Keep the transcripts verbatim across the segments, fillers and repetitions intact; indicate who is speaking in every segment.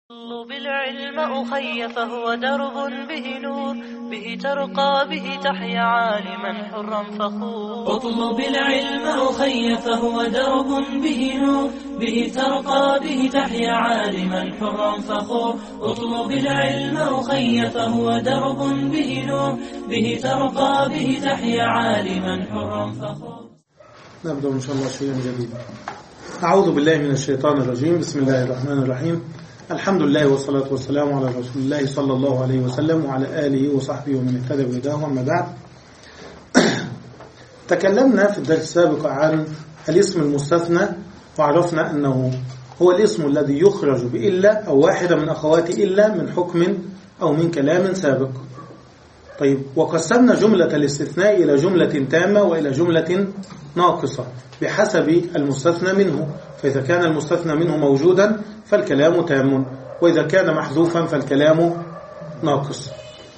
Speaker 1: اطلب العلم أخي فهو درب به نور، به ترقى به تحيا عالما حرا فخور.
Speaker 2: اطلب العلم أخي فهو درب به نور، به ترقى به تحيا عالما حرا فخور. اطلب العلم أخي فهو درب به نور، به ترقى به تحيا عالما حرا فخور.
Speaker 3: نبدأ إن شاء الله شيئا جديدا. أعوذ بالله من الشيطان الرجيم. بسم الله الرحمن الرحيم. الحمد لله والصلاة والسلام على رسول الله صلى الله عليه وسلم وعلى آله وصحبه ومن اهتدى بهداه. أما بعد، تكلمنا في الدرس السابق عن الاسم المستثنى، وعرفنا أنه هو الاسم الذي يخرج بإلا أو واحدة من أخوات إلا من حكم أو من كلام سابق. طيب، وقسمنا جملة الاستثناء إلى جملة تامة وإلى جملة ناقصة بحسب المستثنى منه. فإذا كان المستثنى منه موجودا فالكلام تام، وإذا كان محذوفا فالكلام ناقص.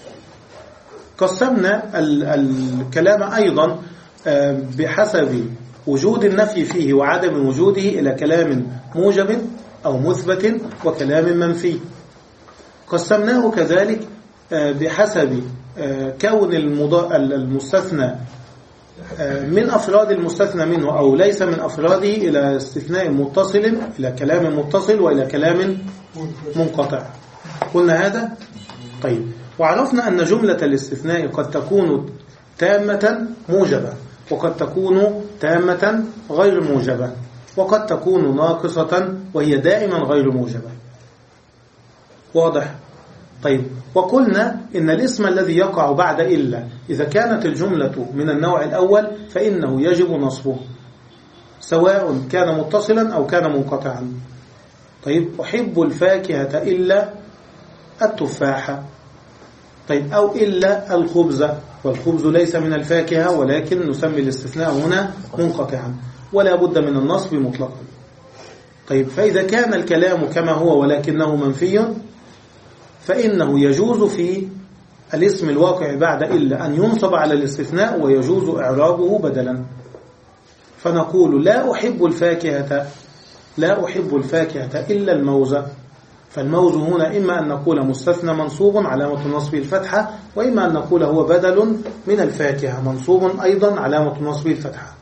Speaker 3: قسمنا الكلام أيضا بحسب وجود النفي فيه وعدم وجوده إلى كلام موجب أو مثبت وكلام منفي. قسمناه كذلك بحسب كون المستثنى من أفراد المستثنى منه أو ليس من أفراده إلى استثناء متصل، إلى كلام متصل وإلى كلام منقطع. قلنا هذا. طيب، وعرفنا أن جملة الاستثناء قد تكون تامة موجبة، وقد تكون تامة غير موجبة، وقد تكون ناقصة وهي دائما غير موجبة. واضح؟ طيب، وقلنا إن الاسم الذي يقع بعد إلا إذا كانت الجملة من النوع الأول فإنه يجب نصبه، سواء كان متصلا أو كان منقطعا. طيب، أحب الفاكهة إلا التفاحة. طيب، أو إلا الخبز، والخبز ليس من الفاكهة ولكن نسمي الاستثناء هنا منقطعا، ولا بد من النصب مطلقا. طيب، فإذا كان الكلام كما هو ولكنه منفي فإنه يجوز في الاسم الواقع بعد إلا أن ينصب على الاستثناء، ويجوز إعرابه بدلا. فنقول لا أحب الفاكهة لا أحب الفاكهة إلا الموز. فالموز هنا إما أن نقول مستثنى منصوب علامة نصبه الفتحة، وإما أن نقول هو بدل من الفاكهة منصوب أيضا علامة نصبه الفتحة.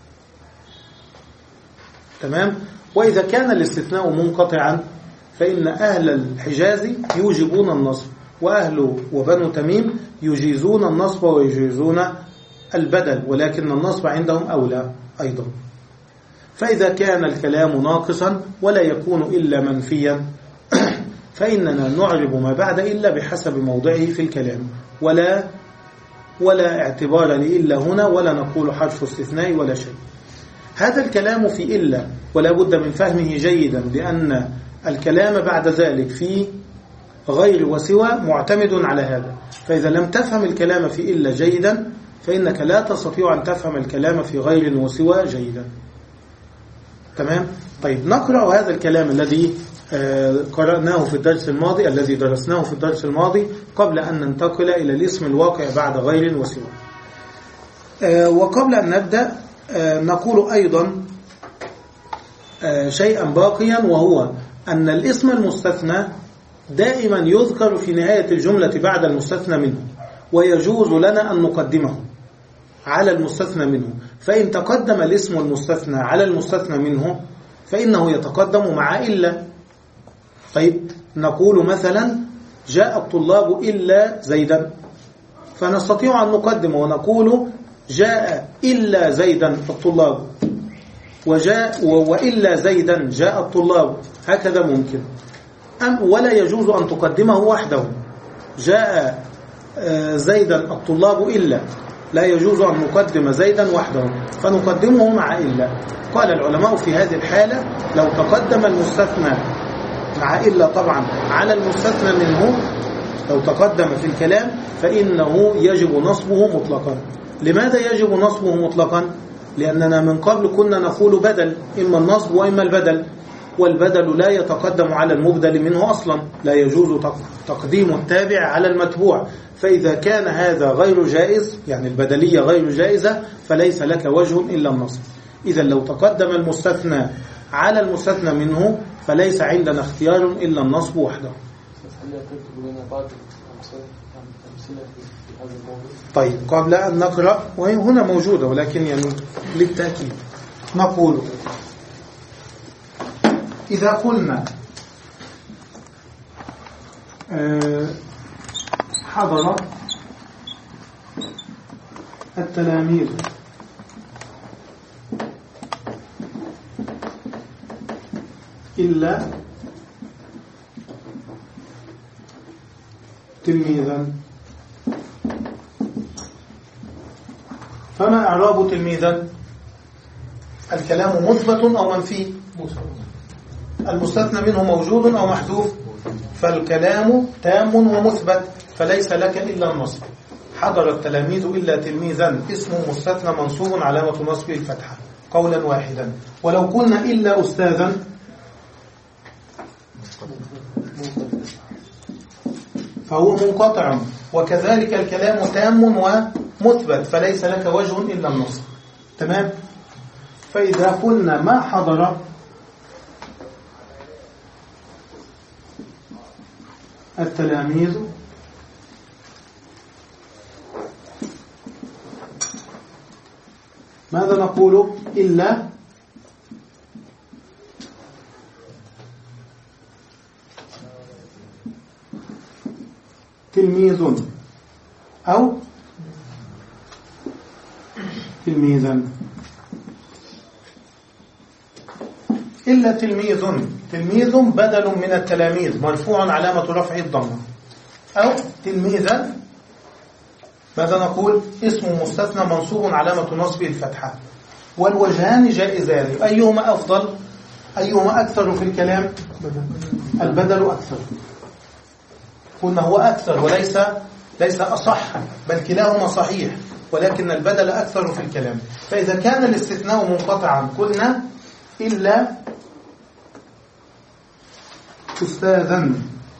Speaker 3: تمام. وإذا كان الاستثناء منقطعا فإن أهل الحجاز يوجبون النصب، وأهل وبنو تميم يجيزون النصب ويجيزون البدل، ولكن النصب عندهم أولى أيضا. فإذا كان الكلام ناقصا ولا يكون إلا منفيا فإننا نعرب ما بعد إلا بحسب موضعه في الكلام، ولا ولا اعتبار لإلا هنا، ولا نقول حرف استثناء ولا شيء. هذا الكلام في إلا، ولا بد من فهمه جيدا، لأن الكلام بعد ذلك في غير وسوى معتمد على هذا. فإذا لم تفهم الكلام في إلا جيدا فإنك لا تستطيع أن تفهم الكلام في غير وسوى جيدا. تمام؟ طيب، نقرأ هذا الكلام الذي قرأناه في الدرس الماضي، الذي درسناه في الدرس الماضي، قبل أن ننتقل إلى الاسم الواقع بعد غير وسوى. وقبل أن نبدأ نقول أيضا شيئا باقيا، وهو أن الاسم المستثنى دائما يذكر في نهاية الجملة بعد المستثنى منه، ويجوز لنا أن نقدمه على المستثنى منه. فإن تقدم الاسم المستثنى على المستثنى منه فإنه يتقدم مع إلا. طيب، نقول مثلا جاء الطلاب إلا زيدا، فنستطيع أن نقدم ونقول جاء إلا زيدا الطلاب، وجاء وإلا زيدا جاء الطلاب، هكذا ممكن. أم ولا يجوز أن تقدمه وحده، جاء زيدا الطلاب إلا، لا يجوز أن نقدم زيدا وحده، فنقدمه مع إلا. قال العلماء في هذه الحالة لو تقدم المستثنى مع إلا طبعا على المستثنى منه، لو تقدم في الكلام فإنه يجب نصبه مطلقا. لماذا يجب نصبه مطلقا؟ لأننا من قبل كنا نقول بدل، إما النصب وإما البدل، والبدل لا يتقدم على المبدل منه أصلا، لا يجوز تقديم التابع على المتبوع. فإذا كان هذا غير جائز، يعني البدلية غير جائزة، فليس لك وجه إلا النصب. إذا لو تقدم المستثنى على المستثنى منه فليس عندنا اختيار إلا النصب وحده. طيب قبل أن نقرأ، وهي هنا موجودة ولكن يعني للتأكيد نقول إذا قلنا حضر التلاميذ إلا تلميذا، فما إعراب تلميذا؟ الكلام مثبت أو منفي؟ المستثنى منه موجود أو محذوف؟ فالكلام تام ومثبت، فليس لك إلا النصب. حضر التلاميذ إلا تلميذا اسم مستثنى منصوب علامة نصبه الفتحة قولا واحدا. ولو قلنا إلا أستاذا فهو منقطع، وكذلك الكلام تام ومثبت، فليس لك وجه إلا النصب. تمام؟ فإذا قلنا ما حضر التلاميذ ماذا نقول؟ إلا تلميذ أو تلميذا. إلا تلميذ، تلميذ بدل من التلاميذ مرفوع علامة رفعه الضمة، أو تلميذا ماذا نقول؟ اسم مستثنى منصوب علامة نصبه الفتحة. والوجهان جائزان، أيهما أفضل؟ أيهما أكثر في الكلام؟ البدل أكثر. قلنا هو أكثر وليس ليس أصح، بل كلاهما صحيح، ولكن البدل أكثر في الكلام. فإذا كان الاستثناء منقطعا قلنا إلا أستاذا،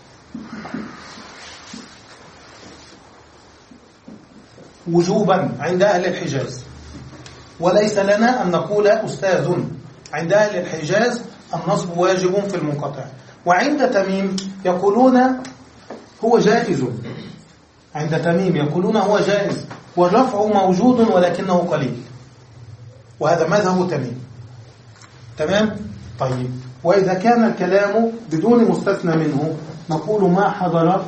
Speaker 3: وجوبا عند أهل الحجاز، وليس لنا أن نقول أستاذ. عند أهل الحجاز النصب واجب في المنقطع، وعند تميم يقولون هو جائز. عند تميم يقولون هو جائز والرفع موجود ولكنه قليل، وهذا مذهب تميم. تمام؟ طيب، وإذا كان الكلام بدون مستثنى منه نقول ما حضر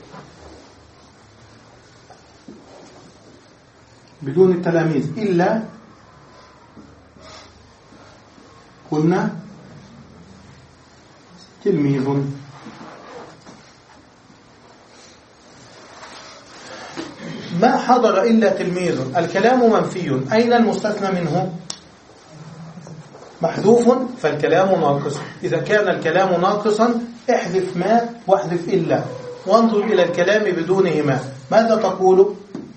Speaker 3: بدون التلاميذ إلا قلنا تلميذ. ما حضر إلا تلميذ، الكلام منفي، أين المستثنى منه؟ محذوف، فالكلام ناقص. إذا كان الكلام ناقصا احذف ما واحذف إلا، وانظر إلى الكلام بدونهما. ماذا تقول؟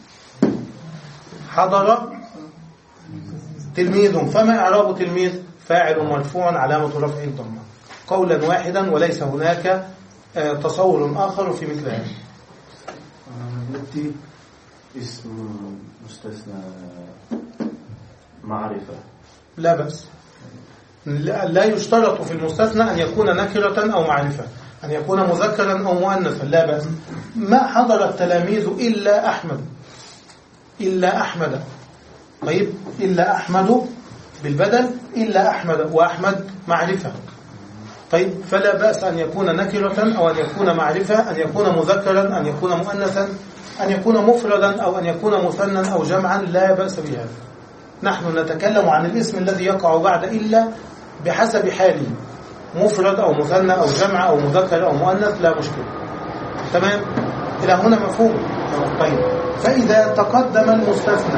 Speaker 3: حضر تلميذ، فما إعراب تلميذ؟ فاعل مرفوع علامة رفعه الضمة قولا واحدا، وليس هناك تصور آخر في مثل هذا.
Speaker 4: اسم مستثنى معرفة
Speaker 3: لا بأس، لا يشترط في المستثنى أن يكون نكرة أو معرفة، أن يكون مذكرا أو مؤنثا، لا بأس. ما حضر التلاميذ إلا أحمد، إلا أحمد. طيب، إلا أحمد بالبدل، إلا أحمد، وأحمد معرفة. طيب، فلا بأس أن يكون نكرة أو أن يكون معرفة، أن يكون مذكرا، أن يكون مؤنثا، أن يكون مفردا أو أن يكون مثنى أو جمعا، لا بأس بهذا. نحن نتكلم عن الاسم الذي يقع بعد إلا بحسب حاله، مفرد أو مثنى أو جمع أو مذكر أو مؤنث، لا مشكلة. تمام؟ إلى هنا مفهوم؟ طيب، فإذا تقدم المستثنى،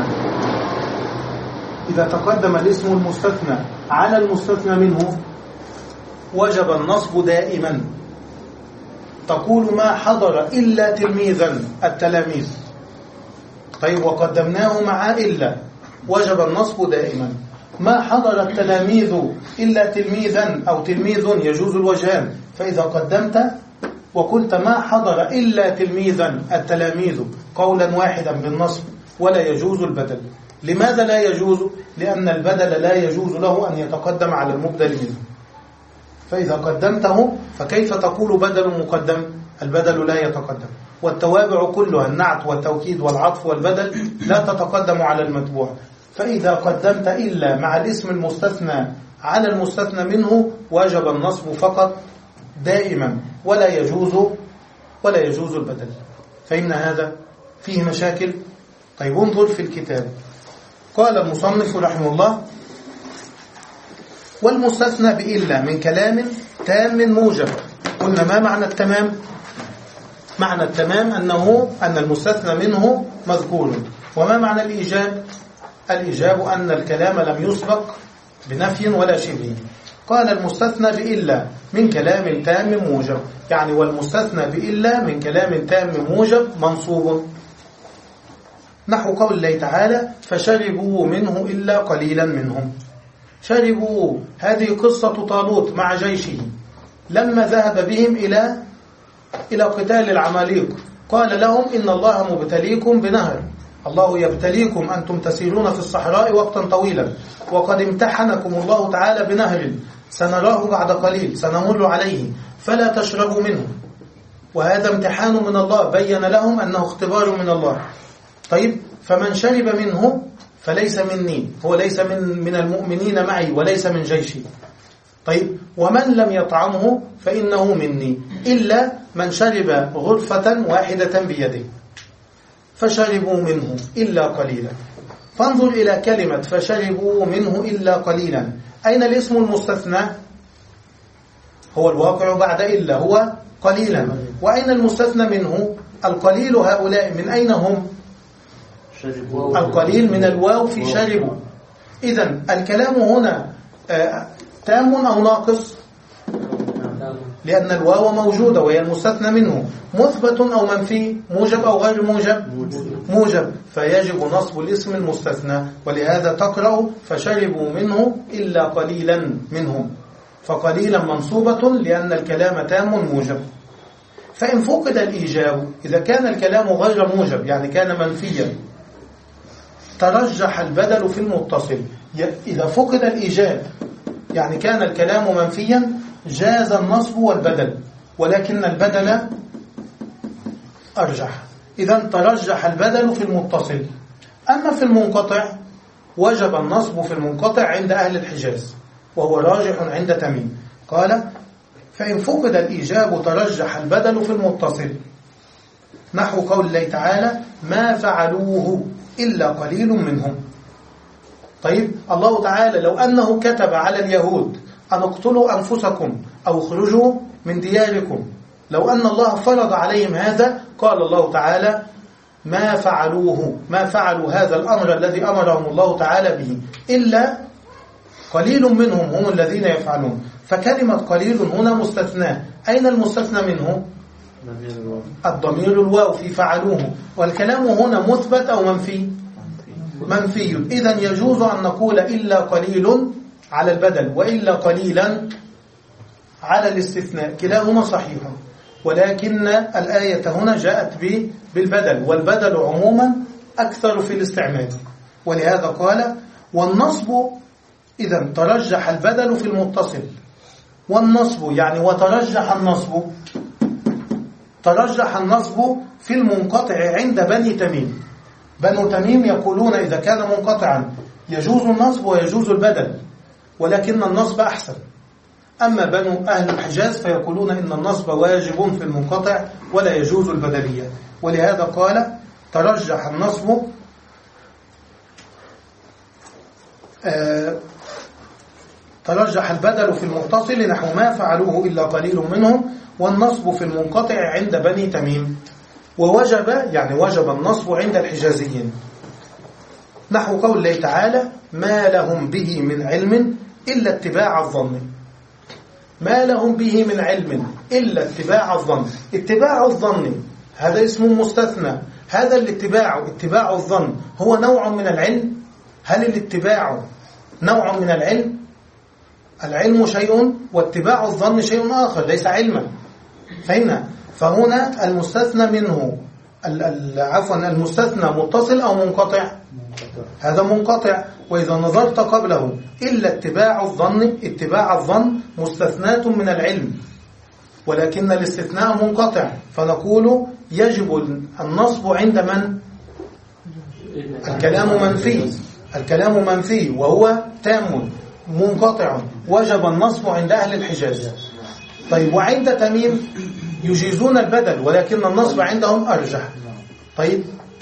Speaker 3: إذا تقدم الاسم المستثنى على المستثنى منه وجب النصب دائما. تقول ما حضر إلا تلميذا التلاميذ، طيب، وقدمناه مع إلا، وجب النصب دائما. ما حضر التلاميذ إلا تلميذا أو تلميذ يجوز الوجهان، فإذا قدمت وقلت ما حضر إلا تلميذا التلاميذ قولا واحدا بالنصب، ولا يجوز البدل. لماذا لا يجوز؟ لأن البدل لا يجوز له أن يتقدم على المبدل منه. فإذا قدمته فكيف تقول بدل مقدم؟ البدل لا يتقدم، والتوابع كلها النعت والتوكيد والعطف والبدل لا تتقدم على المتبوع. فإذا قدمت إلا مع الاسم المستثنى على المستثنى منه وجب النصب فقط دائما، ولا يجوز ولا يجوز البدل. فإن هذا فيه مشاكل. طيب انظر في الكتاب، قال المصنف رحمه الله: والمستثنى بإلا من كلام تام موجب. قلنا ما معنى التمام؟ معنى التمام أنه أن المستثنى منه مذكور. وما معنى الإيجاب؟ الإيجاب أن الكلام لم يسبق بنفي ولا شبه. قال المستثنى بإلا من كلام تام موجب، يعني والمستثنى بإلا من كلام تام موجب منصوب، نحو قول الله تعالى: فشربوا منه إلا قليلا منهم. شربوا، هذه قصة طالوت مع جيشه لما ذهب بهم إلى إلى قتال العماليق، قال لهم: إن الله مبتليكم بنهر، الله يبتليكم أنتم تسيرون في الصحراء وقتا طويلا، وقد امتحنكم الله تعالى بنهر سنراه بعد قليل سنمر عليه فلا تشربوا منه. وهذا امتحان من الله، بين لهم أنه اختبار من الله. طيب، فمن شرب منه فليس مني، هو ليس من من المؤمنين معي وليس من جيشي. طيب، ومن لم يطعمه فإنه مني إلا من شرب غرفة واحدة بيده، فشربوا منه إلا قليلا. فانظر إلى كلمة فشربوا منه إلا قليلا، أين الاسم المستثنى؟ هو الواقع بعد إلا، هو قليلا. وأين المستثنى منه؟ القليل هؤلاء من أين هم؟ القليل من الواو في شربوا. إذن الكلام هنا تام أو ناقص؟ لأن الواو موجودة وهي المستثنى منه. مثبت أو منفي؟ موجب أو غير موجب؟ موجب، فيجب نصب الاسم المستثنى. ولهذا تقرأ فشربوا منه إلا قليلا منهم، فقليلا منصوبة لأن الكلام تام موجب. فإن فقد الإيجاب، إذا كان الكلام غير موجب يعني كان منفيا، ترجح البدل في المتصل. إذا فقد الإيجاب يعني كان الكلام منفيا جاز النصب والبدل، ولكن البدل أرجح. إذن ترجح البدل في المتصل. أما في المنقطع وجب النصب في المنقطع عند أهل الحجاز، وهو راجح عند تميم. قال: فإن فقد الإيجاب ترجح البدل في المتصل، نحو قول الله تعالى: ما فعلوه إلا قليل منهم. طيب، الله تعالى لو أنه كتب على اليهود أن اقتلوا أنفسكم أو اخرجوا من دياركم، لو أن الله فرض عليهم هذا، قال الله تعالى: ما فعلوه، ما فعلوا هذا الأمر الذي أمرهم الله تعالى به إلا قليل منهم هم الذين يفعلون. فكلمة قليل هنا مستثنى. أين المستثنى منه؟ الضمير الواو في فعلوه. والكلام هنا مثبت أو منفي؟ منفي. إذن يجوز أن نقول إلا قليل على البدل وإلا قليلا على الاستثناء، كلاهما صحيح. ولكن الآية هنا جاءت بالبدل، والبدل عموما أكثر في الاستعمال. ولهذا قال: والنصب، إذن ترجح البدل في المتصل. والنصب يعني وترجح النصب، ترجح النصب في المنقطع عند بني تميم. بنو تميم يقولون إذا كان منقطعا يجوز النصب ويجوز البدل، ولكن النصب أحسن. أما بنو أهل الحجاز فيقولون إن النصب واجب في المنقطع ولا يجوز البدلية. ولهذا قال: ترجح النصب آه ترجح البدل في المتصل، نحو ما فعلوه إلا قليل منهم، والنصب في المنقطع عند بني تميم. ووجب يعني وجب النصب عند الحجازيين، نحو قول الله تعالى: ما لهم به من علم إلا اتباع الظن. ما لهم به من علم إلا اتباع الظن. اتباع الظن هذا اسم مستثنى. هذا الاتباع، اتباع الظن، هو نوع من العلم؟ هل الاتباع نوع من العلم؟ العلم شيء واتباع الظن شيء آخر، ليس علما. فهنا فهنا المستثنى منه عفوا المستثنى متصل أو منقطع؟ هذا منقطع. وإذا نظرت قبله إلا اتباع الظن، اتباع الظن مستثنات من العلم، ولكن الاستثناء منقطع، فنقول يجب النصب عند من؟ الكلام منفي، الكلام منفي وهو تام منقطع، وجب النصب عند أهل الحجاز. طيب وعند تميم يجيزون البدل، ولكن النصب عندهم أرجح. طيب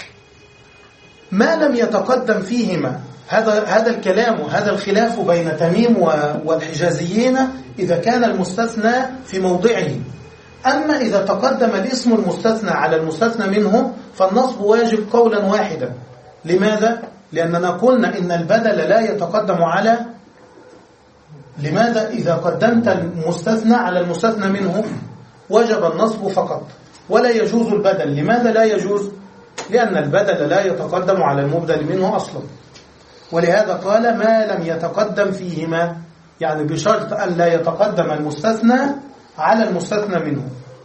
Speaker 3: ما لم يتقدم فيهما هذا هذا الكلام، هذا الخلاف بين تميم والحجازيين إذا كان المستثنى في موضعه. أما إذا تقدم الاسم المستثنى على المستثنى منه فالنصب واجب قولا واحدا. لماذا؟ لأننا قلنا إن البدل لا يتقدم على. لماذا؟ إذا قدمت المستثنى على المستثنى منه وجب النصب فقط ولا يجوز البدل. لماذا لا يجوز؟ لأن البدل لا يتقدم على المبدل منه أصلا. ولهذا قال ما لم يتقدم فيهما، يعني بشرط أن لا يتقدم المستثنى على المستثنى منه.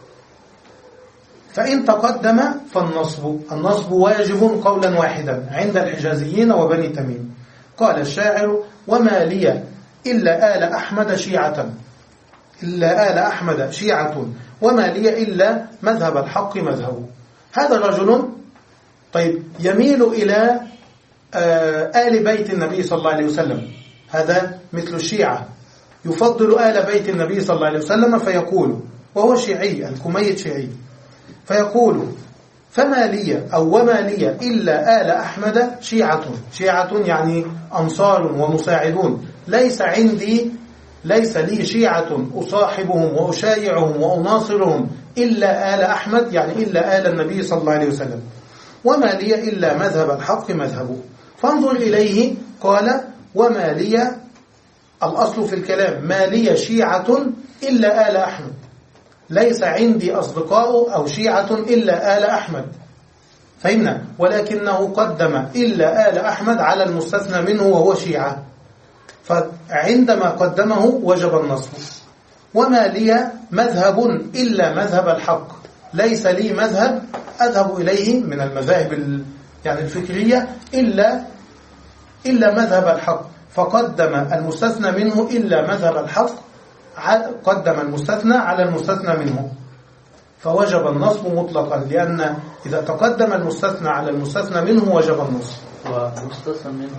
Speaker 3: فإن تقدم فالنصب النصب واجب قولا واحدا عند الحجازيين وبني تميم. قال الشاعر وما لي إلا آل أحمد شيعة، إلا آل أحمد شيعة وما لي إلا مذهب الحق مذهبه. هذا رجل طيب يميل إلى آل بيت النبي صلى الله عليه وسلم، هذا مثل الشيعة يفضل آل بيت النبي صلى الله عليه وسلم، فيقول وهو شيعي الكميت شيعي، فيقول فما لي أو وما لي إلا آل أحمد شيعة، شيعة يعني أنصار ومساعدون، ليس عندي ليس لي شيعة أصاحبهم وأشايعهم وأناصرهم إلا آل أحمد، يعني إلا آل النبي صلى الله عليه وسلم. وما لي إلا مذهب الحق مذهبه. فانظر إليه قال وما لي، الأصل في الكلام ما لي شيعة إلا آل أحمد، ليس عندي أصدقاء أو شيعة إلا آل أحمد، فهمنا؟ ولكنه قدم إلا آل أحمد على المستثنى منه وهو شيعة، فعندما قدمه وجب النصب. وما لي مذهب إلا مذهب الحق، ليس لي مذهب أذهب إليه من المذاهب يعني الفكرية إلا إلا مذهب الحق، فقدم المستثنى منه إلا مذهب الحق، قدم المستثنى على المستثنى منه، فوجب النصب مطلقا، لأن إذا تقدم المستثنى على المستثنى منه وجب النصب.
Speaker 4: والمستثنى منه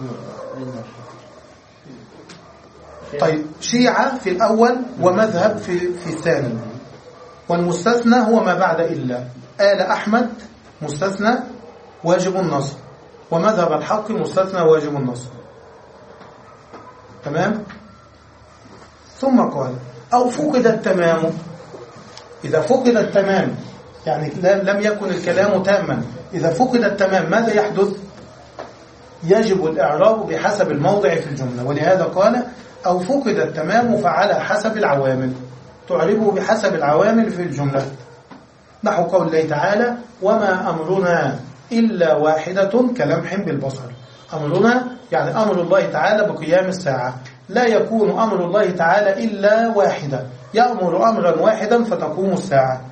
Speaker 3: طيب شيعة في الأول ومذهب في في الثاني، والمستثنى هو ما بعد إلا. آل أحمد مستثنى واجب النصب، ومذهب الحق مستثنى واجب النصب. تمام؟ ثم قال أو فقد التمام. إذا فقد التمام يعني لم يكن الكلام تاما، إذا فقد التمام ماذا يحدث؟ يجب الإعراب بحسب الموضع في الجملة. ولهذا قال أو فقد التمام فعلى حسب العوامل، تعربه بحسب العوامل في الجملة. نحو قول الله تعالى وما أمرنا إلا واحدة كلمح بالبصر. أمرنا يعني أمر الله تعالى بقيام الساعة، لا يكون أمر الله تعالى إلا واحدة، يأمر أمرا واحدا فتقوم الساعة.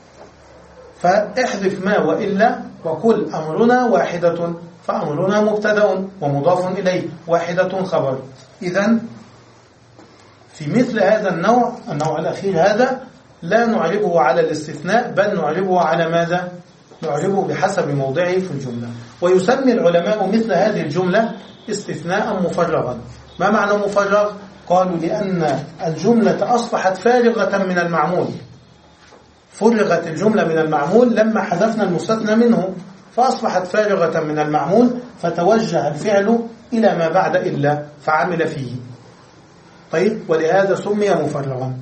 Speaker 3: فاحذف ما وإلا وقل أمرنا واحدة، فأمرنا مبتدأ ومضاف إليه، واحدة خبر. إذن في مثل هذا النوع النوع الأخير هذا لا نعربه على الاستثناء، بل نعربه على ماذا؟ نعربه بحسب موضعه في الجملة. ويسمي العلماء مثل هذه الجملة استثناء مفرغا. ما معنى مفرغ؟ قالوا لأن الجملة أصبحت فارغة من المعمول، فرغت الجملة من المعمول لما حذفنا المستثنى منه، فأصبحت فارغة من المعمول، فتوجه الفعل إلى ما بعد إلا فعمل فيه. طيب ولهذا سمي مفرغا.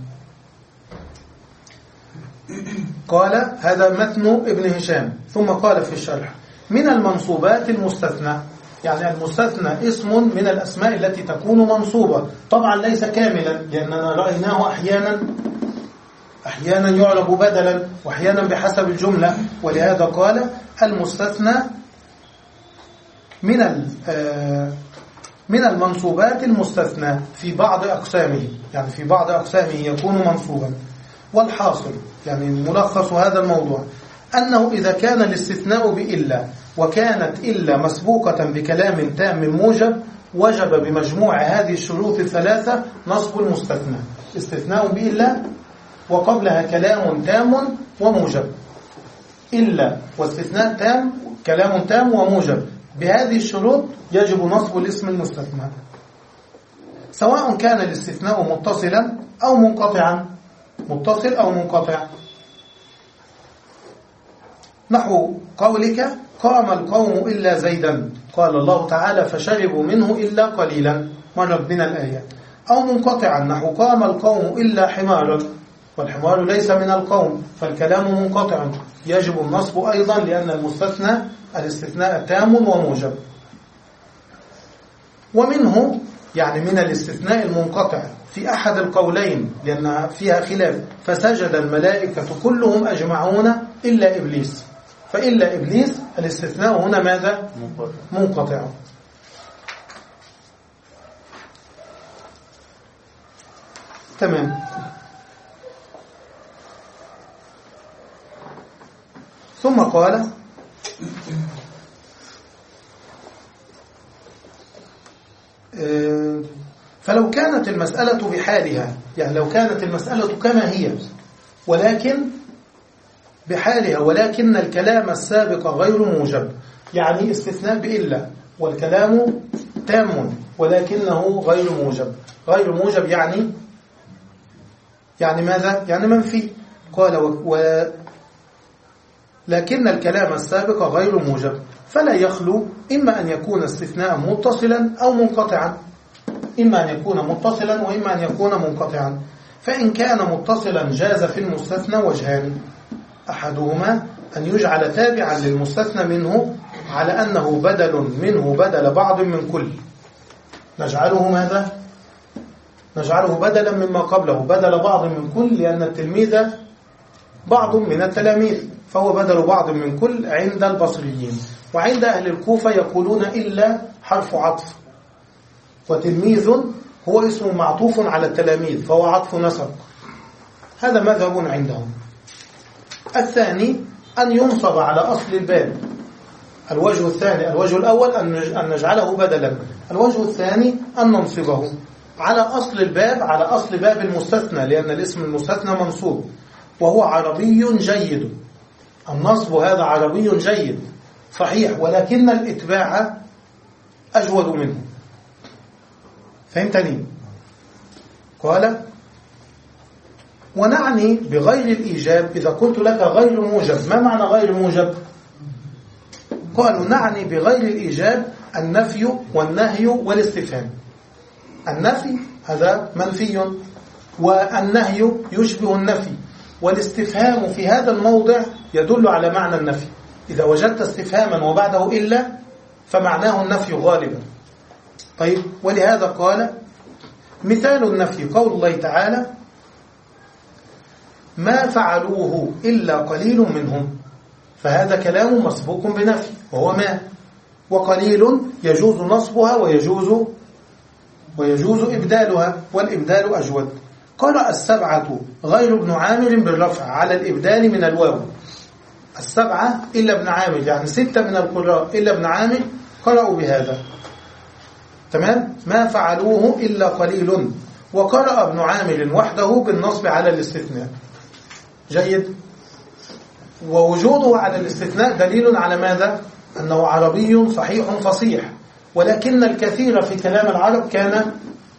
Speaker 3: قال هذا متن ابن هشام. ثم قال في الشرح من المنصوبات المستثنى، يعني المستثنى اسم من الأسماء التي تكون منصوبة، طبعا ليس كاملا لأننا رأيناه أحيانا أحيانا يعرب بدلا وأحيانا بحسب الجملة. ولهذا قال المستثنى من من المنصوبات المستثنى في بعض أقسامه، يعني في بعض أقسامه يكون منصوبا. والحاصل يعني ملخص هذا الموضوع أنه إذا كان الاستثناء بإلا وكانت إلا مسبوقة بكلام تام موجب، وجب بمجموع هذه الشروط الثلاثة نصب المستثنى. استثناء بإلا وقبلها كلام تام وموجب. إلا واستثناء تام، كلام تام وموجب، بهذه الشروط يجب نصب الاسم المستثنى، سواء كان الاستثناء متصلا أو منقطعا، متصل أو منقطع. نحو قولك قام القوم إلا زيدا، قال الله تعالى فشربوا منه إلا قليلا، مرت بنا الآية. أو منقطعا نحو قام القوم إلا حمارا، والحمار ليس من القوم، فالكلام منقطع يجب النصب أيضا، لأن المستثنى الاستثناء تام وموجب. ومنه يعني من الاستثناء المنقطع في أحد القولين، لأن فيها خلاف، فسجد الملائكة كلهم أجمعون إلا إبليس، فإلا إبليس الاستثناء هنا ماذا؟ منقطع. تمام. ثم قال فلو كانت المسألة بحالها، يعني لو كانت المسألة كما هي ولكن بحالها ولكن الكلام السابق غير موجب، يعني استثناء بإلا والكلام تام ولكنه غير موجب. غير موجب يعني يعني ماذا؟ يعني منفي. قال و... لكن الكلام السابق غير موجب، فلا يخلو إما أن يكون استثناء متصلا أو منقطعا، إما أن يكون متصلا وإما أن يكون منقطعا. فإن كان متصلا جاز في المستثنى وجهان، أحدهما أن يجعل تابعا للمستثنى منه على أنه بدل منه بدل بعض من كل، نجعله ماذا؟ نجعله بدلا مما قبله، بدل بعض من كل، لأن التلميذ بعض من التلاميذ، فهو بدل بعض من كل عند البصريين. وعند أهل الكوفة يقولون إلا حرف عطف، وتلميذ هو اسم معطوف على التلاميذ فهو عطف نسق، هذا مذهب عندهم. الثاني أن ينصب على أصل الباب، الوجه الثاني، الوجه الأول أن نجعله بدلا، الوجه الثاني أن ننصبه على أصل الباب، على أصل باب المستثنى، لأن الاسم المستثنى منصوب وهو عربي جيد. النصب هذا عربي جيد صحيح، ولكن الإتباع أجود منه. فهمتني؟ قال ونعني بغير الإيجاب. إذا قلت لك غير موجب، ما معنى غير موجب؟ قالوا نعني بغير الإيجاب النفي والنهي والاستفهام. النفي هذا منفي، والنهي يشبه النفي، والاستفهام في هذا الموضع يدل على معنى النفي. إذا وجدت استفهاما وبعده إلا فمعناه النفي غالبا. طيب، ولهذا قال مثال النفي قول الله تعالى ما فعلوه إلا قليل منهم، فهذا كلام مسبوق بنفي وهو ما، وقليل يجوز نصبها ويجوز ويجوز إبدالها، والإبدال أجود. قرأ السبعة غير ابن عامر بالرفع على الإبدال من الواو. السبعة إلا ابن عامر، يعني ستة من القراء إلا ابن عامر قرأوا بهذا. تمام؟ ما فعلوه إلا قليل. وقرأ ابن عامر وحده بالنصب على الاستثناء. جيد. ووجوده على الاستثناء دليل على ماذا؟ أنه عربي صحيح فصيح، ولكن الكثير في كلام العرب كان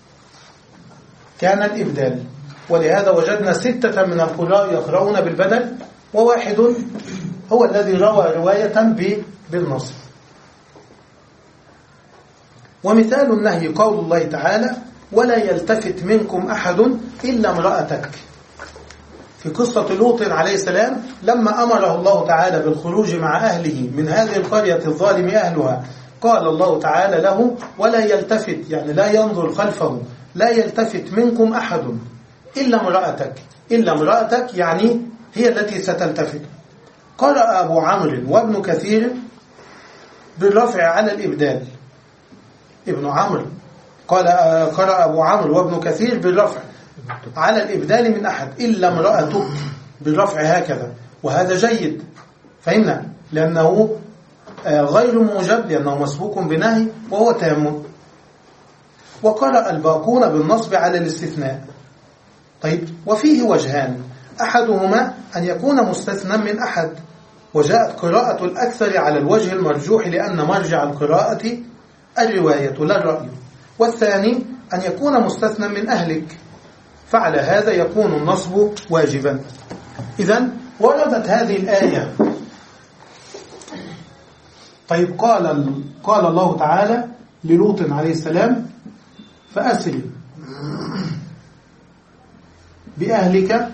Speaker 3: كان الإبدال، ولهذا وجدنا ستة من القراء يقرؤون بالبدل، وواحد هو الذي روى رواية بالنصب. ومثال النهي قول الله تعالى ولا يلتفت منكم أحد إلا امرأتك. في قصة لوط عليه السلام لما أمره الله تعالى بالخروج مع أهله من هذه القرية الظالم أهلها، قال الله تعالى له ولا يلتفت، يعني لا ينظر خلفه، لا يلتفت منكم أحد إلا امرأتك. إلا امرأتك يعني هي التي ستلتفت. قرأ أبو عمرو وابن كثير بالرفع على الإبدال. ابن عمرو قال قرأ أبو عمرو وابن كثير بالرفع على الإبدال من أحد إلا امرأتك بالرفع هكذا، وهذا جيد. فهمنا؟ لأنه غير موجب، لأنه مسبوق بنهي وهو تام. وقرأ الباقون بالنصب على الاستثناء. طيب، وفيه وجهان. أحدهما أن يكون مستثنى من أحد، وجاءت قراءة الأكثر على الوجه المرجوح لأن مرجع القراءة الرواية لا الرأي. والثاني أن يكون مستثنى من أهلك، فعلى هذا يكون النصب واجبا. إذن وردت هذه الآية. طيب قال قال الله تعالى للوط عليه السلام: فأسري بأهلك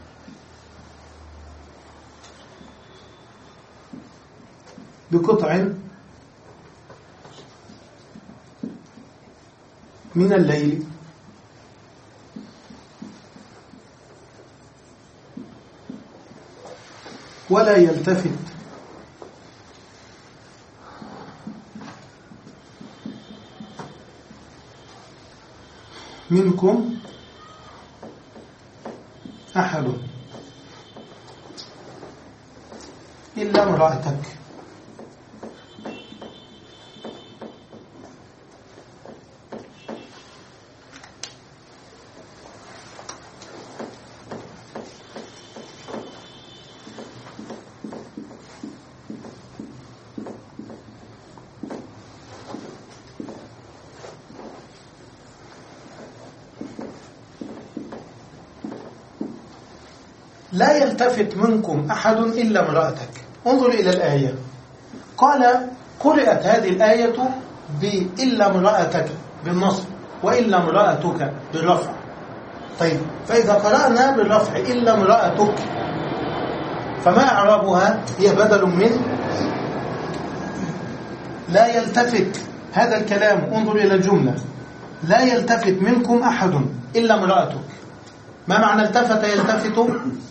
Speaker 3: بقطع من الليل ولا يلتفت منكم أحد إلا امرأتك. لا يلتفت منكم أحد إلا امرأتك. انظر إلى الآية. قال قرأت هذه الآية بإلا امرأتك بالنصب وإلا امرأتك بالرفع. طيب فإذا قرأنا بالرفع إلا امرأتك فما إعرابها؟ هي بدل من لا يلتفت. هذا الكلام انظر إلى الجملة: لا يلتفت منكم أحد إلا امرأتك. ما معنى التفت يلتفت؟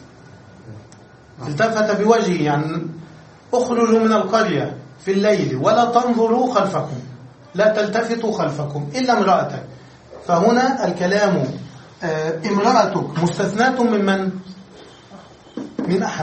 Speaker 3: التفت بوجهه، يعني اخرجوا من القرية في الليل ولا تنظروا خلفكم، لا تلتفتوا خلفكم إلا امرأتك. فهنا الكلام آه امرأتك مستثناة من من؟ من أحد.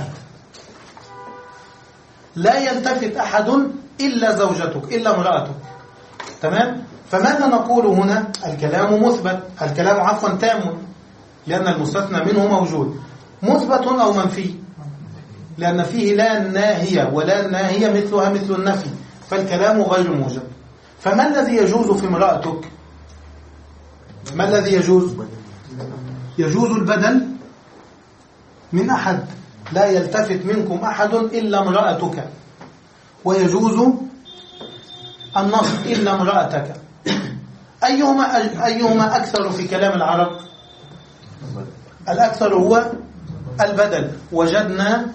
Speaker 3: لا يلتفت أحد إلا زوجتك إلا امرأتك. تمام؟ فماذا نقول هنا؟ الكلام مثبت، الكلام عفوا تام، لأن المستثنى منه موجود. مثبت أو منفي؟ لأن فيه لا ناهية، ولا ناهية مثلها مثل النفي، فالكلام غير موجب. فما الذي يجوز في امرأتك؟ ما الذي يجوز؟ يجوز البدل من أحد، لا يلتفت منكم أحد إلا امرأتك، ويجوز النصب إلا امرأتك. أيهما أيهما أكثر في كلام العرب؟ الأكثر هو البدل. وجدنا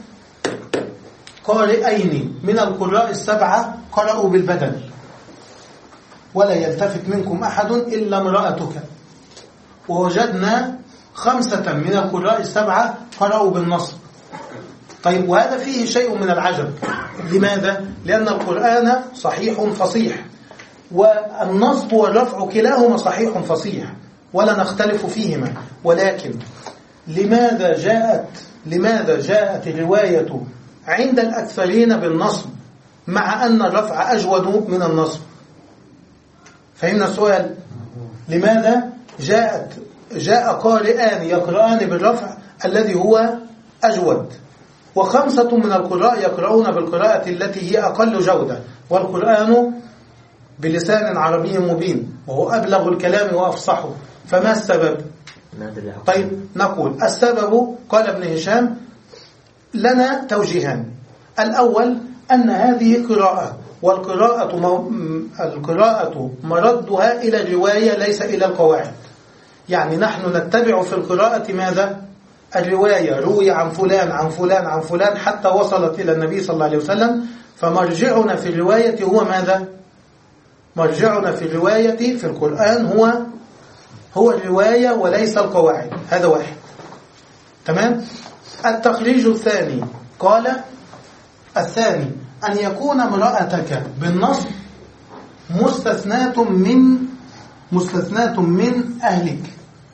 Speaker 3: قارئين من القراء السبعة قرأوا بالبدل: ولا يلتفت منكم أحد إلا امرأتك. ووجدنا خمسة من القراء السبعة قرأوا بالنصب. طيب وهذا فيه شيء من العجب. لماذا؟ لأن القرآن صحيح فصيح، والنصب والرفع كلاهما صحيح فصيح ولا نختلف فيهما، ولكن لماذا جاءت لماذا جاءت الرواية عند الأكثرين بالنصب مع أن الرفع أجود من النصب؟ فهمنا السؤال؟ لماذا جاءت جاء قارئان يقرآن بالرفع الذي هو أجود، وخمسة من القراء يقرؤون بالقراءة التي هي أقل جودة، والقرآن بلسان عربي مبين وهو أبلغ الكلام وأفصحه؟ فما السبب؟ طيب نقول السبب، قال ابن هشام: لنا توجيهان. الأول أن هذه قراءة، والقراءة مو... القراءة مردها إلى الرواية ليس إلى القواعد. يعني نحن نتبع في القراءة ماذا؟ الرواية، روي عن فلان عن فلان عن فلان حتى وصلت إلى النبي صلى الله عليه وسلم، فمرجعنا في الرواية هو ماذا؟ مرجعنا في الرواية في القرآن هو هو الرواية وليس القواعد. هذا واحد. تمام؟ التخريج الثاني قال: الثاني أن يكون امرأتك بالنصب مستثناة من مستثناة من أهلك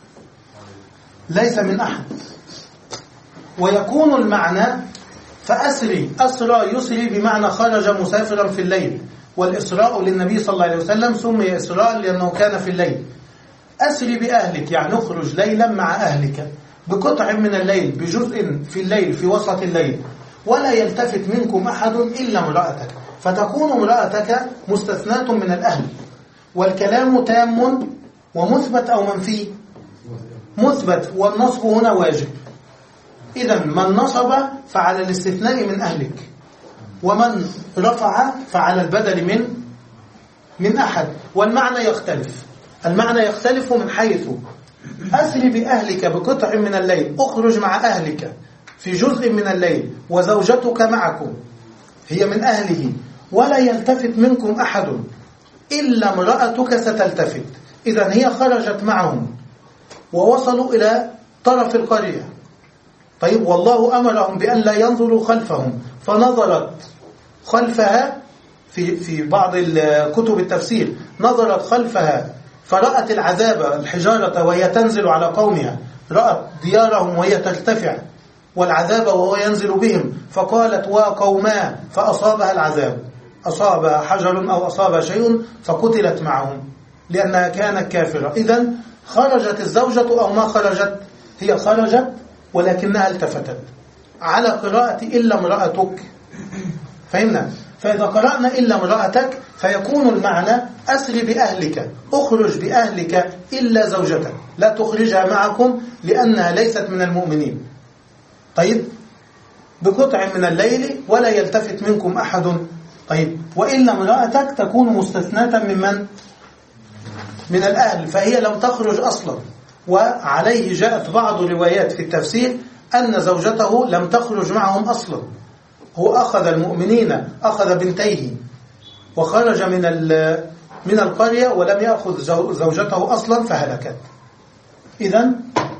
Speaker 3: ليس من أحد. ويكون المعنى فأسري، أسرى يسري بمعنى خرج مسافرا في الليل، والإسراء للنبي صلى الله عليه وسلم سمي إسراء لأنه كان في الليل. أسري بأهلك يعني اخرج ليلا مع أهلك. بقطع من الليل، بجزء في الليل في وسط الليل، ولا يلتفت منكم أحد إلا امرأتك، فتكون امرأتك مستثناة من الأهل. والكلام تام ومثبت أو منفي؟ مثبت، والنصب هنا واجب. إذن من نصب فعلى الاستثناء من أهلك، ومن رفع فعلى البدل من من أحد. والمعنى يختلف، المعنى يختلف من حيث أسر بأهلك بقطع من الليل، أخرج مع أهلك في جزء من الليل، وزوجتك معكم هي من أهله، ولا يلتفت منكم أحد إلا امرأتك ستلتفت. إذن هي خرجت معهم ووصلوا إلى طرف القرية. طيب، والله أمرهم بأن لا ينظروا خلفهم، فنظرت خلفها في في بعض كتب التفسير، نظرت خلفها فرأت العذاب، الحجارة وهي تنزل على قومها، رأت ديارهم وهي ترتفع، والعذاب وهو ينزل بهم، فقالت وقوما، فأصابها العذاب، أصابها حجر أو أصابها شيء فقتلت معهم لأنها كانت كافرة. إذن خرجت الزوجة أو ما خرجت؟ هي خرجت ولكنها التفتت. على قراءة إلا امرأتك، فهمنا؟ فإذا قرأنا إلا امرأتك فيكون المعنى أسر بأهلك، أخرج بأهلك إلا زوجتك، لا تخرجها معكم لأنها ليست من المؤمنين. طيب، بقطع من الليل ولا يلتفت منكم أحد. طيب، وإلا امرأتك تكون مستثناة من من؟ من الأهل، فهي لم تخرج أصلا. وعليه جاءت بعض الروايات في التفسير أن زوجته لم تخرج معهم أصلا، هو أخذ المؤمنين، أخذ بنتيه وخرج من من القرية ولم يأخذ زوجته أصلا فهلكت. إذن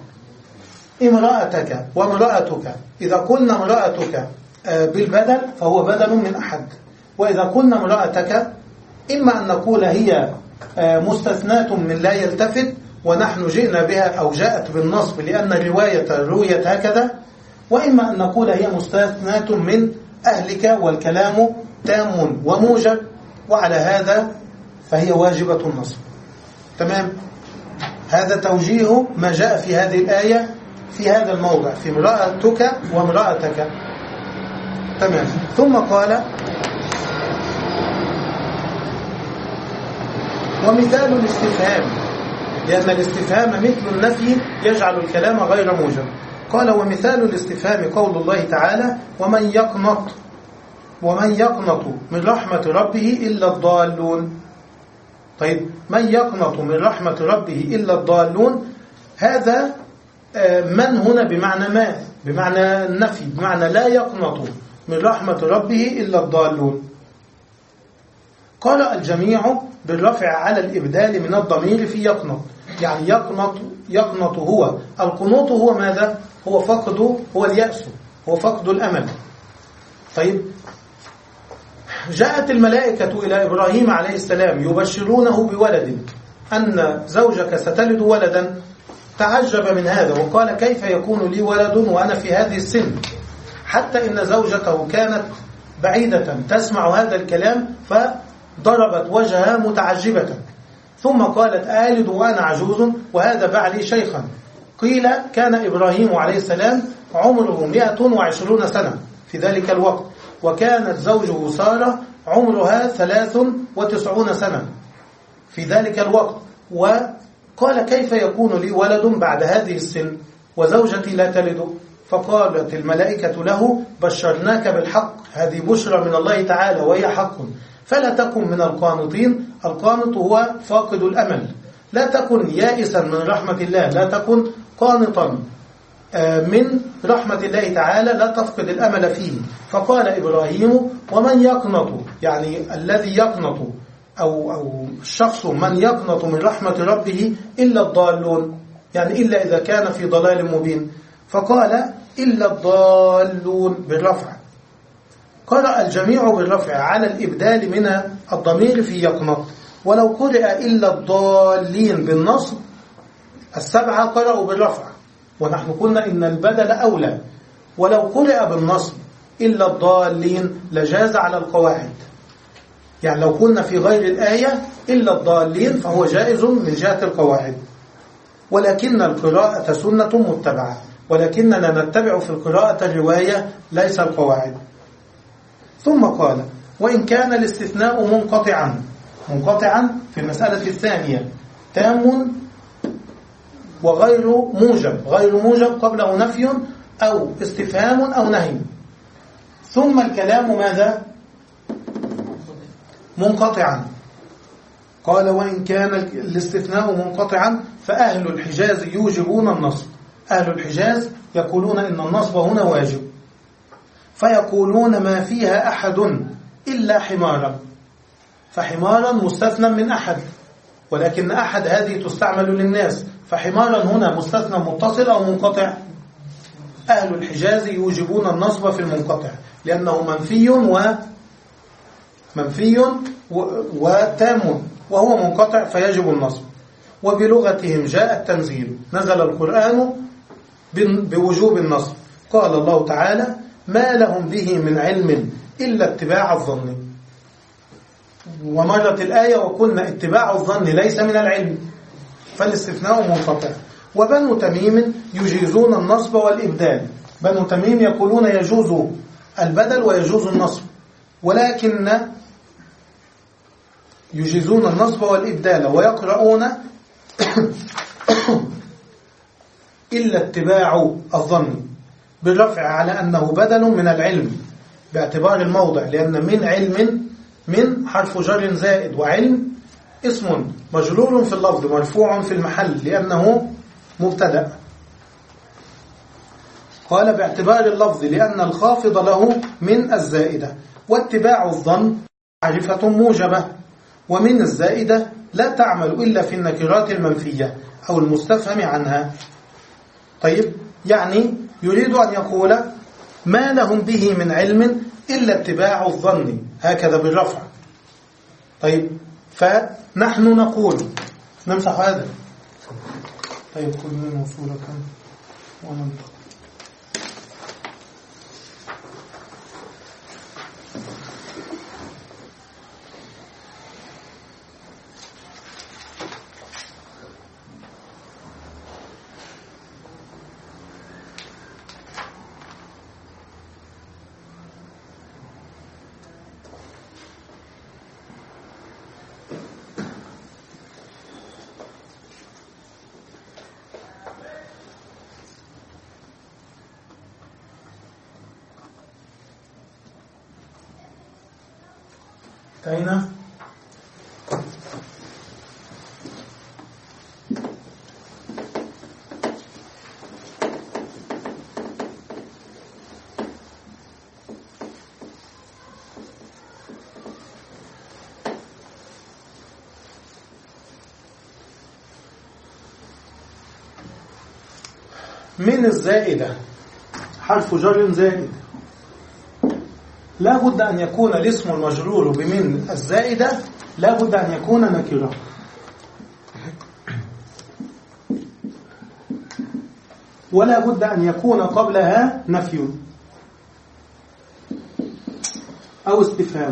Speaker 3: امرأتك وامرأتك، إذا قلنا امرأتك بالبدل فهو بدل من أحد، وإذا قلنا امرأتك إما أن نقول هي مستثناة من لا يلتفت، ونحن جئنا بها أو جاءت بالنصب لأن الرواية رويت هكذا، وإما أن نقول هي مستثناة من أهلك، والكلام تام وموجب، وعلى هذا فهي واجبة النصب. تمام؟ هذا توجيه ما جاء في هذه الآية في هذا الموضع، في امرأتك وامرأتك. تمام. ثم قال ومثال الاستفهام، لأن الاستفهام مثل النفي يجعل الكلام غير موجب. قال ومثال الاستفهام قول الله تعالى ومن يقنط ومن يقنط من رحمة ربه إلا الضالون. طيب، من يقنط من رحمة ربه إلا الضالون، هذا من هنا بمعنى ما، بمعنى النفي، بمعنى لا يقنط من رحمة ربه إلا الضالون. قرأ الجميع بالرفع على الإبدال من الضمير في يقنط، يعني يقنط يقنط هو القنوط، هو ماذا؟ هو فقد، هو اليأس، هو فقد الأمل. طيب، جاءت الملائكة إلى إبراهيم عليه السلام يبشرونه بولد، أن زوجك ستلد ولدا. تعجب من هذا وقال كيف يكون لي ولد وأنا في هذه السن، حتى إن زوجته كانت بعيدة تسمع هذا الكلام فضربت وجهها متعجبة، ثم قالت آلد وأنا عجوز وهذا بعلي شيخا. قيل كان إبراهيم عليه السلام عمره مئة وعشرون سنة في ذلك الوقت، وكانت زوجه سارة عمرها ثلاث وتسعون سنة في ذلك الوقت. وقال كيف يكون لي ولد بعد هذه السن وزوجتي لا تلد؟ فقالت الملائكة له بشرناك بالحق، هذه بشرى من الله تعالى وهي حق، فلا تكن من القانطين. القانط هو فاقد الأمل، لا تكن يائسا من رحمة الله، لا تكن قانطا من رحمة الله تعالى، لا تفقد الأمل فيه. فقال إبراهيم ومن يقنط، يعني الذي يقنط أو, أو الشخص من يقنط من رحمة ربه إلا الضالون، يعني إلا إذا كان في ضلال مبين. فقال إلا الضالون بالرفع. قرأ الجميع بالرفع على الإبدال من الضمير في يقنط. ولو قرأ إلا الضالين بالنصب السبعة قرأوا بالرفع، ونحن قلنا إن البدل أولى. ولو قرأ بالنصب إلا الضالين لجاز على القواعد، يعني لو قلنا في غير الآية إلا الضالين فهو جائز من جهة القواعد، ولكن القراءة سنة متبعة. ولكننا نتبع في القراءة الرواية ليس القواعد. ثم قال وإن كان الاستثناء منقطعا منقطعا في المسألة الثانية تام وغير موجب غير موجب قبله نفي أو استفهام أو نهي. ثم الكلام ماذا؟ منقطعا. قال وإن كان الاستثناء منقطعا فأهل الحجاز يوجبون النصب. أهل الحجاز يقولون إن النصب هنا واجب، فيقولون ما فيها أحد إلا حمارا، فحمارا مستثنى من أحد، ولكن أحد هذه تستعمل للناس، فحمارا هنا مستثنى متصل أو منقطع. أهل الحجاز يوجبون النصب في المنقطع لأنه منفي و منفي وتام وهو منقطع فيجب النصب. وبلغتهم جاء التنزيل، نزل القرآن بوجوب النصب. قال الله تعالى ما لهم به من علم إلا اتباع الظن. ومرت الآية وقلنا اتباع الظن ليس من العلم، فالاستثناء منقطع. وبنو تميم يجيزون النصب والإبدال. بنو تميم يقولون يجوز البدل ويجوز النصب، ولكن يجيزون النصب والإبدال ويقرؤون إلا اتباع الظن بالرفع على أنه بدل من العلم باعتبار الموضع، لأن من علم من حرف جر زائد، وعلم اسم مجرور في اللفظ مرفوع في المحل لأنه مبتدأ. قال باعتبار اللفظ لأن الخافض له من الزائدة. واتباع الظن معرفة موجبة، ومن الزائدة لا تعمل إلا في النكرات المنفية أو المستفهم عنها. طيب، يعني يريد أن يقول ما لهم به من علم إلا اتباع الظن، هكذا بالرفع. طيب، فنحن نقول نمسح هذا. طيب، خذ منه صورة وننطق. انتهينا. من الزائدة حرف جر زائد، لا بد أن يكون الاسم المجرور بمن الزائدة لا بد أن يكون نكرة، ولا بد أن يكون قبلها نفي أو استفهام.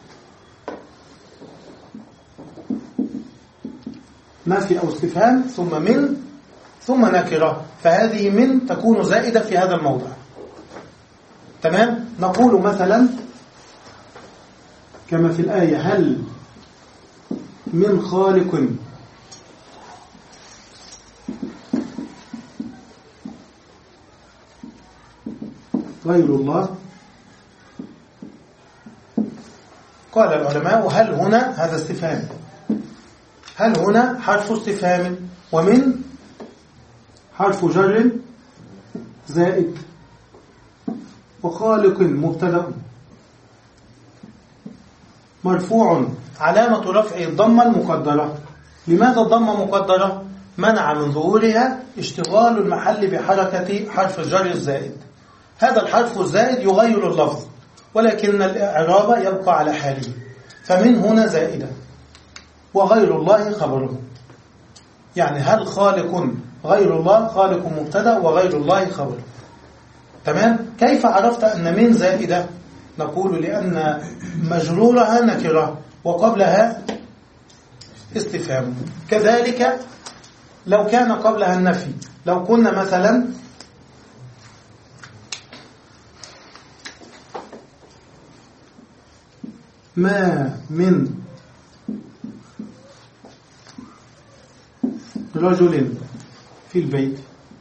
Speaker 3: نفي أو استفهام ثم من ثم نكرة، فهذه من تكون زائدة في هذا الموضع. تمام؟ نقول مثلا كما في الآية هل من خالق غير الله؟ قال العلماء هل هنا هذا استفهام، هل هنا حرف استفهام، ومن حرف جر زائد، وخالق مبتدأ مرفوع علامة رفعه الضمة المقدرة. لماذا الضمة مقدرة؟ منع من ظهورها اشتغال المحل بحركة حرف الجر الزائد. هذا الحرف الزائد يغير اللفظ، ولكن الإعراب يبقى على حاله، فمن هنا زائدة. وغير الله خبره، يعني هل خالق غير الله؟ خالق مبتدأ وغير الله خبر. تمام؟ كيف عرفت أن من زائدة؟ نقول لأن مجرورها نكرة وقبلها استفهام. كذلك لو كان قبلها النفي، لو كنا مثلا ما من رجل في البيت.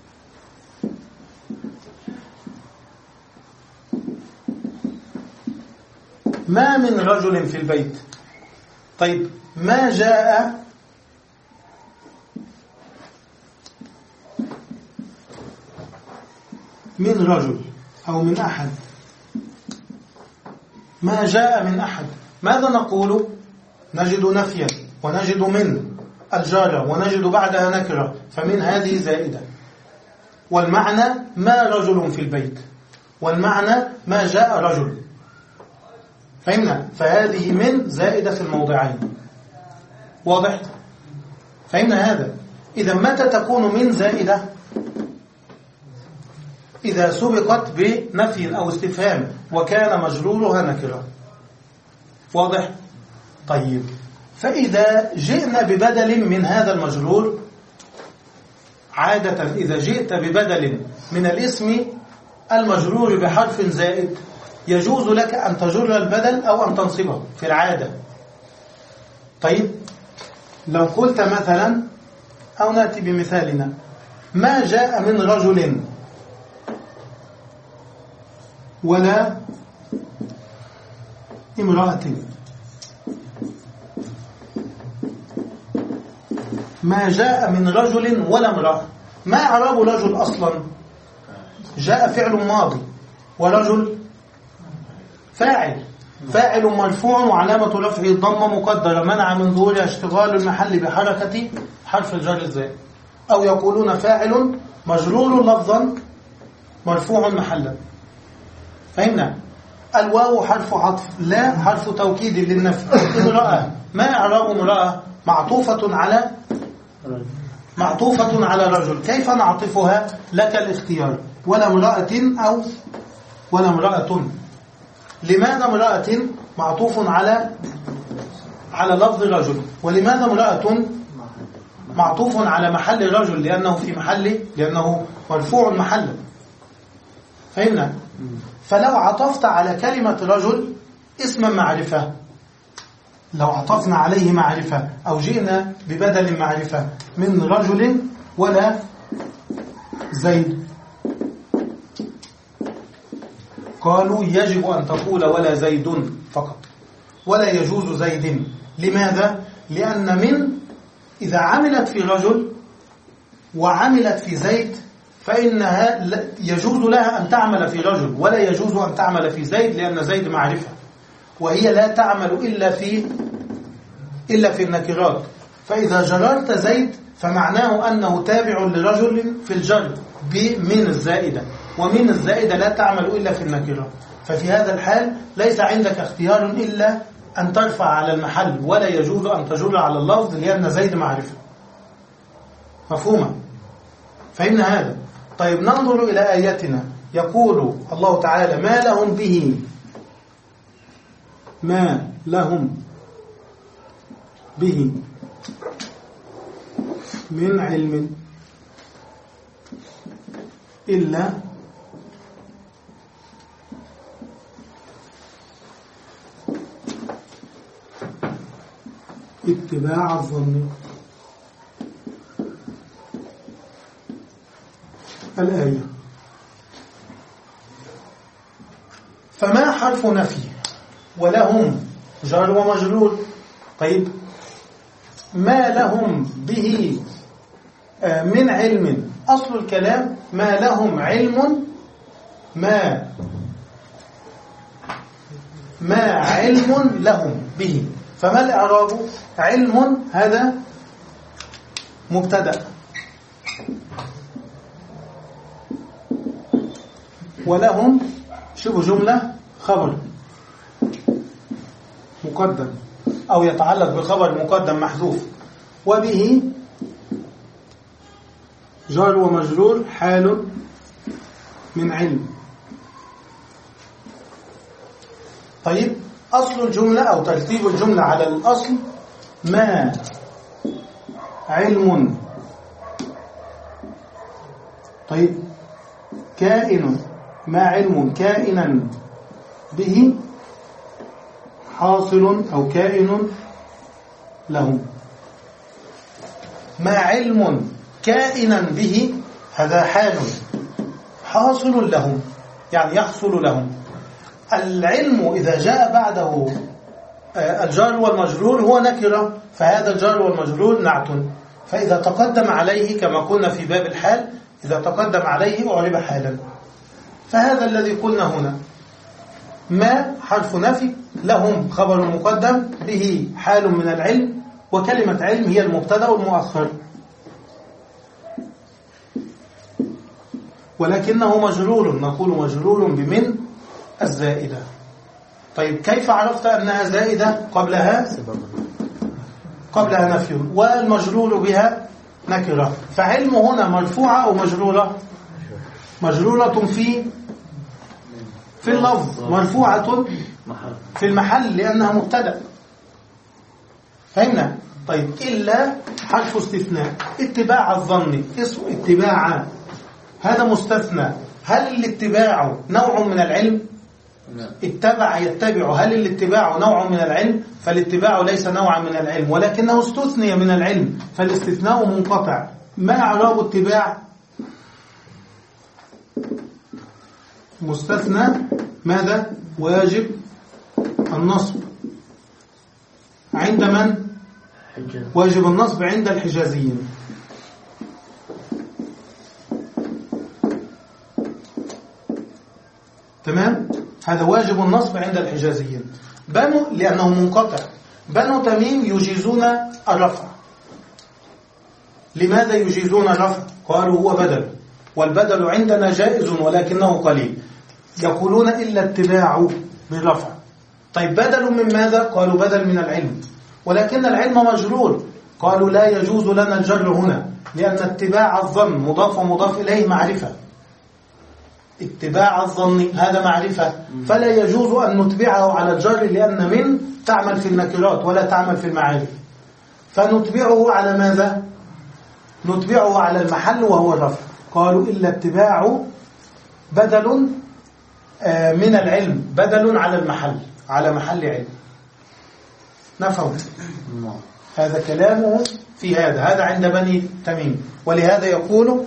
Speaker 3: ما من رجل في البيت. طيب ما جاء من رجل أو من أحد. ما جاء من أحد، ماذا نقول؟ نجد نفيا ونجد من الجارة ونجد بعدها نكرة، فمن هذه زائدة. والمعنى ما رجل في البيت، والمعنى ما جاء رجل. فهمنا؟ فهذه من زائدة في الموضعين. واضح؟ فهمنا هذا؟ إذا متى تكون من زائدة؟ إذا سبقت بنفي أو استفهام وكان مجرورها نكرة. واضح؟ طيب، فإذا جئنا ببدل من هذا المجرور، عادة إذا جئت ببدل من الاسم المجرور بحرف زائد يجوز لك أن تجر البدل أو أن تنصبه في العادة. طيب، لو قلت مثلا، أو نأتي بمثالنا، ما جاء من رجل ولا امرأة. ما جاء من رجل ولا امرأة. ما إعراب رجل أصلا؟ جاء فعل ماضي، ورجل فاعل. فاعل مرفوع وعلامة رفعه الضمة مقدرة منع من ظهورها اشتغال المحل بحركة حرف الجر الزائد. أو يقولون فاعل مجرور لفظا مرفوع محلا. فهمنا؟ الواو حرف عطف، لا حرف توكيد للنفي. امرأة، ما إعراب امرأة؟ معطوفة على معطوفة على رجل. كيف نعطفها؟ لك الاختيار، ولا امرأة أو ولا امرأة. لماذا امرأة معطوف على على لفظ رجل، ولماذا امرأة معطوف على محل رجل؟ لأنه في محل لأنه مرفوع محلا. فهمنا؟ فلو عطفت على كلمة رجل اسما معرفة، لو عطفنا عليه معرفة أو جئنا ببدل معرفة من رجل ولا زيد، قالوا يجب أن تقول ولا زيد فقط، ولا يجوز زيد. لماذا؟ لأن من إذا عملت في رجل وعملت في زيد فإنها يجوز لها أن تعمل في رجل، ولا يجوز أن تعمل في زيد، لأن زيد معرفة، وهي لا تعمل إلا في إلا في النكرات. فإذا جررت زيد فمعناه أنه تابع لرجل في الجر بمن الزائدة، ومن الزائدة لا تعمل إلا في النكرات. ففي هذا الحال ليس عندك اختيار إلا أن ترفع على المحل، ولا يجوز أن تجر على اللفظ، لأن زيد معرفة. مفهومة؟ فهمنا هذا؟ طيب، ننظر إلى آياتنا. يقول الله تعالى ما لهم به ما لهم به من علم إلا اتباع الظن. الآية. فما حرف نفي، ولهم جار ومجرور. طيب، ما لهم به من علم، أصل الكلام ما لهم علم، ما ما علم لهم به. فما الإعراب؟ علم هذا مبتدأ، ولهم شبه جملة خبر مقدم أو يتعلق بخبر مقدم محذوف، وبه جار ومجرور حال من علم. طيب، أصل الجملة أو ترتيب الجملة على الأصل ما علم. طيب، كائن، ما علم كائنا به حاصل أو كائن لهم. ما علم كائنا به هذا حال حاصل لهم، يعني يحصل لهم. العلم إذا جاء بعده الجار والمجرور هو نكرة، فهذا الجار والمجرور نعت، فإذا تقدم عليه كما قلنا في باب الحال إذا تقدم عليه أعرب حالا. فهذا الذي قلنا هنا ما حرف نفي، لهم خبر مقدم، به حال من العلم، وكلمة علم هي المبتدأ والمؤخر، ولكنه مجرور، نقول مجرور بمن الزائدة. طيب كيف عرفت أنها زائدة؟ قبلها قبلها نفي، والمجرور بها نكرة. فعلم هنا مرفوعة أو مجرورة؟ مجرورة في في اللفظ، مرفوعة في المحل لأنها مبتدأ. فهمنا؟ طيب إلا حرف استثناء، اتباع الظن، اسم اتباع هذا مستثنى. هل الاتباع نوع من العلم؟ اتبع يتبع، هل الاتباع نوع من العلم؟ فالاتباع ليس نوعا من العلم، ولكنه استثني من العلم، فالاستثناء منقطع. ما إعراب اتباع؟ مستثنى ماذا؟ واجب النصب عند من؟ واجب النصب عند الحجازيين. تمام؟ هذا واجب النصب عند الحجازيين. بنو لأنه منقطع، بنو تميم يجيزون الرفع. لماذا يجيزون الرفع؟ قالوا هو بدل، والبدل عندنا جائز ولكنه قليل. يقولون إلا اتباع بالرفع. طيب بدل من ماذا؟ قالوا بدل من العلم، ولكن العلم مجرور. قالوا لا يجوز لنا الجر هنا، لأن اتباع الظن مضاف ومضاف إليه معرفة. اتباع الظن هذا معرفة، فلا يجوز أن نتبعه على الجر، لأن من تعمل في النكرات ولا تعمل في المعارف. فنتبعه على ماذا؟ نتبعه على المحل وهو الرفع. قالوا إلا اتباع بدل من العلم، بدل على المحل، على محل علم. نفهم؟ هذا كلامه في هذا هذا عند بني تميم. ولهذا يقول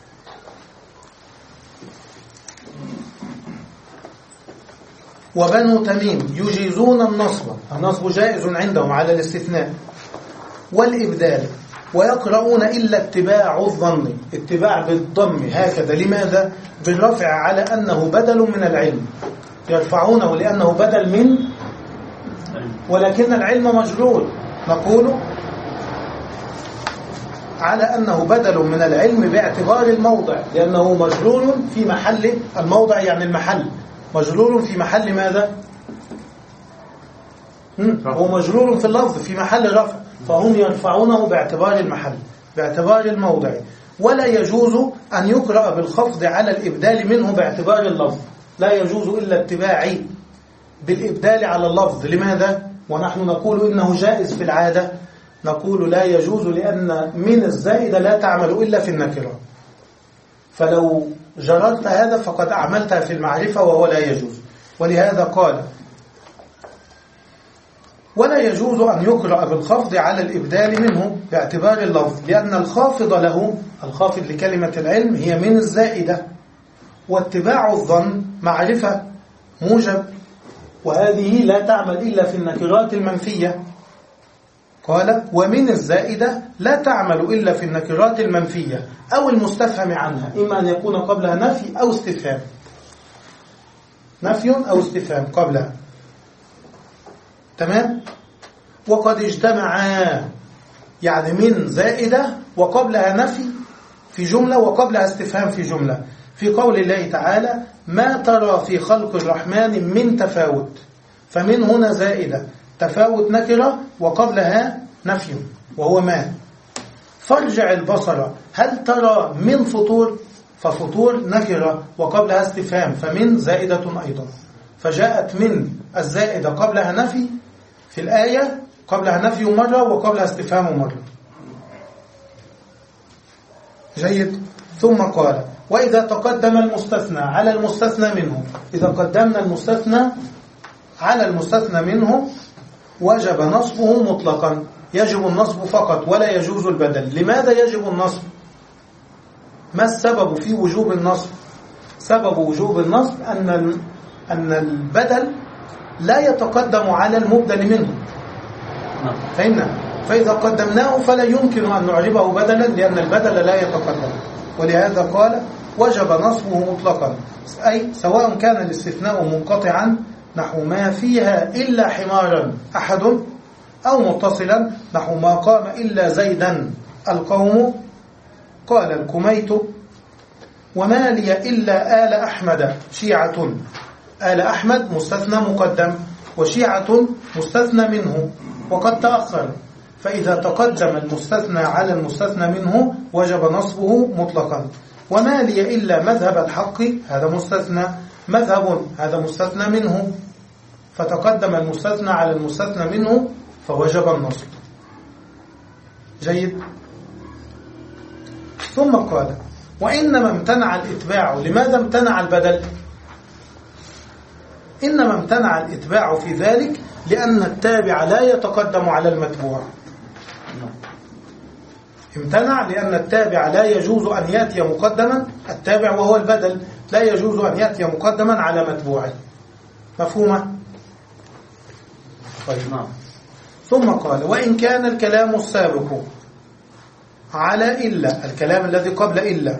Speaker 3: وبنو تميم يجيزون النصب، النصب جائز عندهم على الاستثناء والإبدال، ويقرؤون إلا اتباع الظن، اتباع بالضم هكذا. لماذا؟ بالرفع على أنه بدل من العلم، يرفعونه لأنه بدل من، ولكن العلم مجرور. نقول على أنه بدل من العلم باعتبار الموضع، لأنه مجرور في محل الموضع، يعني المحل مجرور في محل ماذا؟ هو مجرور في اللفظ في محل رفع، فهم يرفعونه باعتبار المحل، باعتبار الموضع. ولا يجوز أن يقرأ بالخفض على الإبدال منه باعتبار اللفظ، لا يجوز إلا اتباعي بالإبدال على اللفظ. لماذا؟ ونحن نقول إنه جائز في العادة. نقول لا يجوز لأن من الزائدة لا تعمل إلا في النكرة، فلو جررت هذا فقد أعملتها في المعرفة وهو لا يجوز. ولهذا قال ولا يجوز أن يقرأ بالخفض على الإبدال منه باعتبار اللفظ، لأن الخافض له، الخافض لكلمة العلم هي من الزائدة، واتباع الظن معرفة موجب، وهذه لا تعمل إلا في النكرات المنفية. قال ومن الزائدة لا تعمل إلا في النكرات المنفية أو المستفهم عنها، إما أن يكون قبلها نفي أو استفهام، نفي أو استفهام قبلها. تمام؟ وقد اجتمعا، يعني من زائدة وقبلها نفي في جملة وقبلها استفهام في جملة، في قول الله تعالى ما ترى في خلق الرحمن من تفاوت، فمن هنا زائدة، تفاوت نكرة وقبلها نفي وهو ما. فارجع البصر هل ترى من فطور، ففطور نكرة وقبلها استفهام، فمن زائدة أيضا. فجاءت من الزائدة قبلها نفي في الآية، قبلها نفي مرة وقبلها استفهام مرة. جيد. ثم قال وإذا تقدم المستثنى على المستثنى منه، إذا قدمنا المستثنى على المستثنى منه وجب نصبه مطلقا، يجب النصب فقط ولا يجوز البدل. لماذا يجب النصب؟ ما السبب في وجوب النصب؟ سبب وجوب النصب أن أن البدل لا يتقدم على المبدل منه. فهمنا؟ فإذا قدمناه فلا يمكن أن نعربه بدلا لأن البدل لا يتقدم، ولهذا قال وجب نصبه مطلقا، أي سواء كان الاستثناء منقطعا نحو ما فيها إلا حمارا أحد، أو متصلا نحو ما قام إلا زيدا القوم قال الكميت، وما لي إلا آل أحمد شيعة. آل أحمد مستثنى مقدم، وشيعة مستثنى منه وقد تأخر، فإذا تقدم المستثنى على المستثنى منه وجب نصبه مطلقا. وما لي إلا مذهب الحق، هذا مستثنى، مذهب هذا مستثنى منه، فتقدم المستثنى على المستثنى منه فوجب النصب. جيد. ثم قال وإنما امتنع الإتباع. لماذا امتنع البدل؟ إنما امتنع الإتباع في ذلك لأن التابع لا يتقدم على المتبوع. امتنع لأن التابع لا يجوز أن يأتي مقدما، التابع وهو البدل لا يجوز أن يأتي مقدما على متبوعه. مفهومة؟ طيب. ثم قال وإن كان الكلام السابق على إلا، الكلام الذي قبل إلا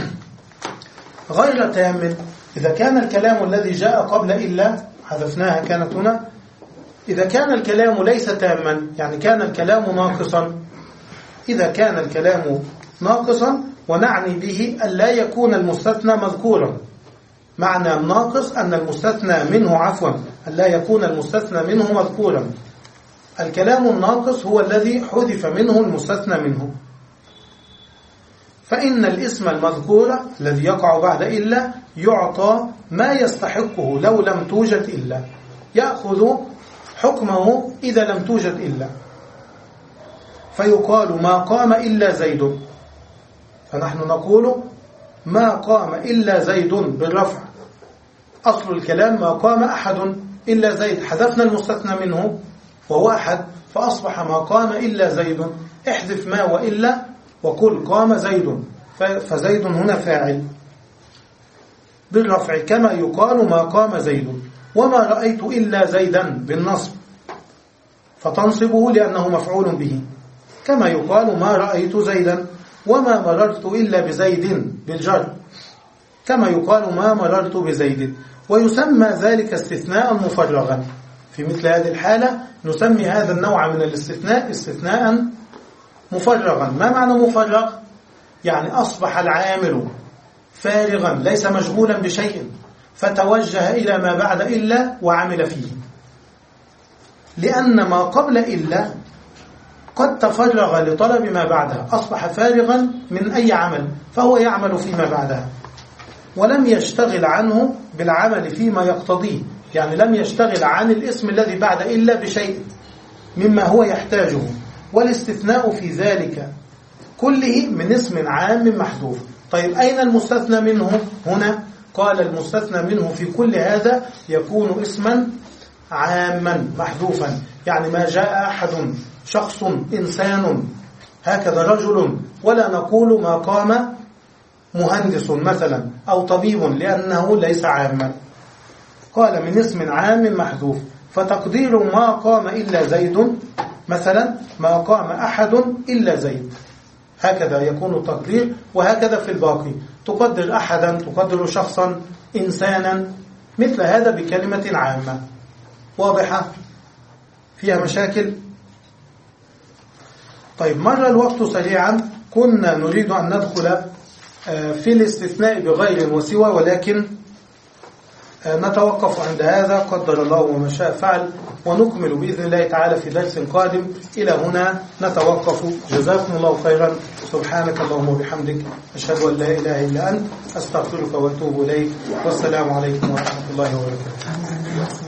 Speaker 3: غير تام. إذا كان الكلام الذي جاء قبل إلا، حذفناها كانت هنا، إذا كان الكلام ليس تاما يعني كان الكلام ناقصا، إذا كان الكلام ناقصا ونعني به أن لا يكون المستثنى مذكورا. معنى ناقص أن المستثنى منه عفوا أن لا يكون المستثنى منه مذكورا. الكلام الناقص هو الذي حذف منه المستثنى منه. فإن الاسم المذكور الذي يقع بعد إلا يعطى ما يستحقه لو لم توجد إلا، يأخذ حكمه إذا لم توجد إلا. فيقال ما قام إلا زيد، فنحن نقول ما قام إلا زيد بالرفع. أصل الكلام ما قام أحد إلا زيد، حذفنا المستثنى منه وهو أحد فأصبح ما قام إلا زيد. احذف ما وإلا وقل قام زيد، فزيد هنا فاعل بالرفع كما يقال ما قام زيد. وما رأيت إلا زيدا بالنصب فتنصبه لأنه مفعول به، كما يقال ما رأيت زيدا. وما مررت إلا بزيد بالجر، كما يقال ما مررت بزيد. ويسمى ذلك استثناء مفرغا. في مثل هذه الحالة نسمي هذا النوع من الاستثناء استثناء مفرغا. ما معنى مفرغ؟ يعني أصبح العامل فارغا ليس مشغولا بشيء فتوجه إلى ما بعد إلا وعمل فيه، لأن ما قبل إلا قد تفرغ لطلب ما بعدها، أصبح فارغا من أي عمل فهو يعمل فيما بعدها، ولم يشتغل عنه بالعمل فيما يقتضيه. يعني لم يشتغل عن الاسم الذي بعد إلا بشيء مما هو يحتاجه. والاستثناء في ذلك كله من اسم عام محذوف. طيب أين المستثنى منه هنا؟ قال المستثنى منه في كل هذا يكون اسما عاما محذوفا، يعني ما جاء أحد، شخص، إنسان، هكذا رجل، ولا نقول ما قام مهندس مثلا أو طبيب لأنه ليس عاما. قال من اسم عام محذوف، فتقدير ما قام إلا زيد مثلا ما قام أحد إلا زيد، هكذا يكون التقدير. وهكذا في الباقي تقدر أحدا، تقدر شخصا، إنسانا، مثل هذا بكلمة عامة. واضحة؟ فيها مشاكل؟ طيب مر الوقت سريعا. كنا نريد أن ندخل في الاستثناء بغير وسوى، ولكن نتوقف عند هذا قدر الله وما شاء فعل، ونكمل بإذن الله تعالى في درس قادم. إلى هنا نتوقف. جزاكم الله خيرا. سبحانك اللهم وبحمدك، أشهد أن لا إله إلا أنت، أستغفرك وأتوب إليك. والسلام عليكم ورحمة الله وبركاته.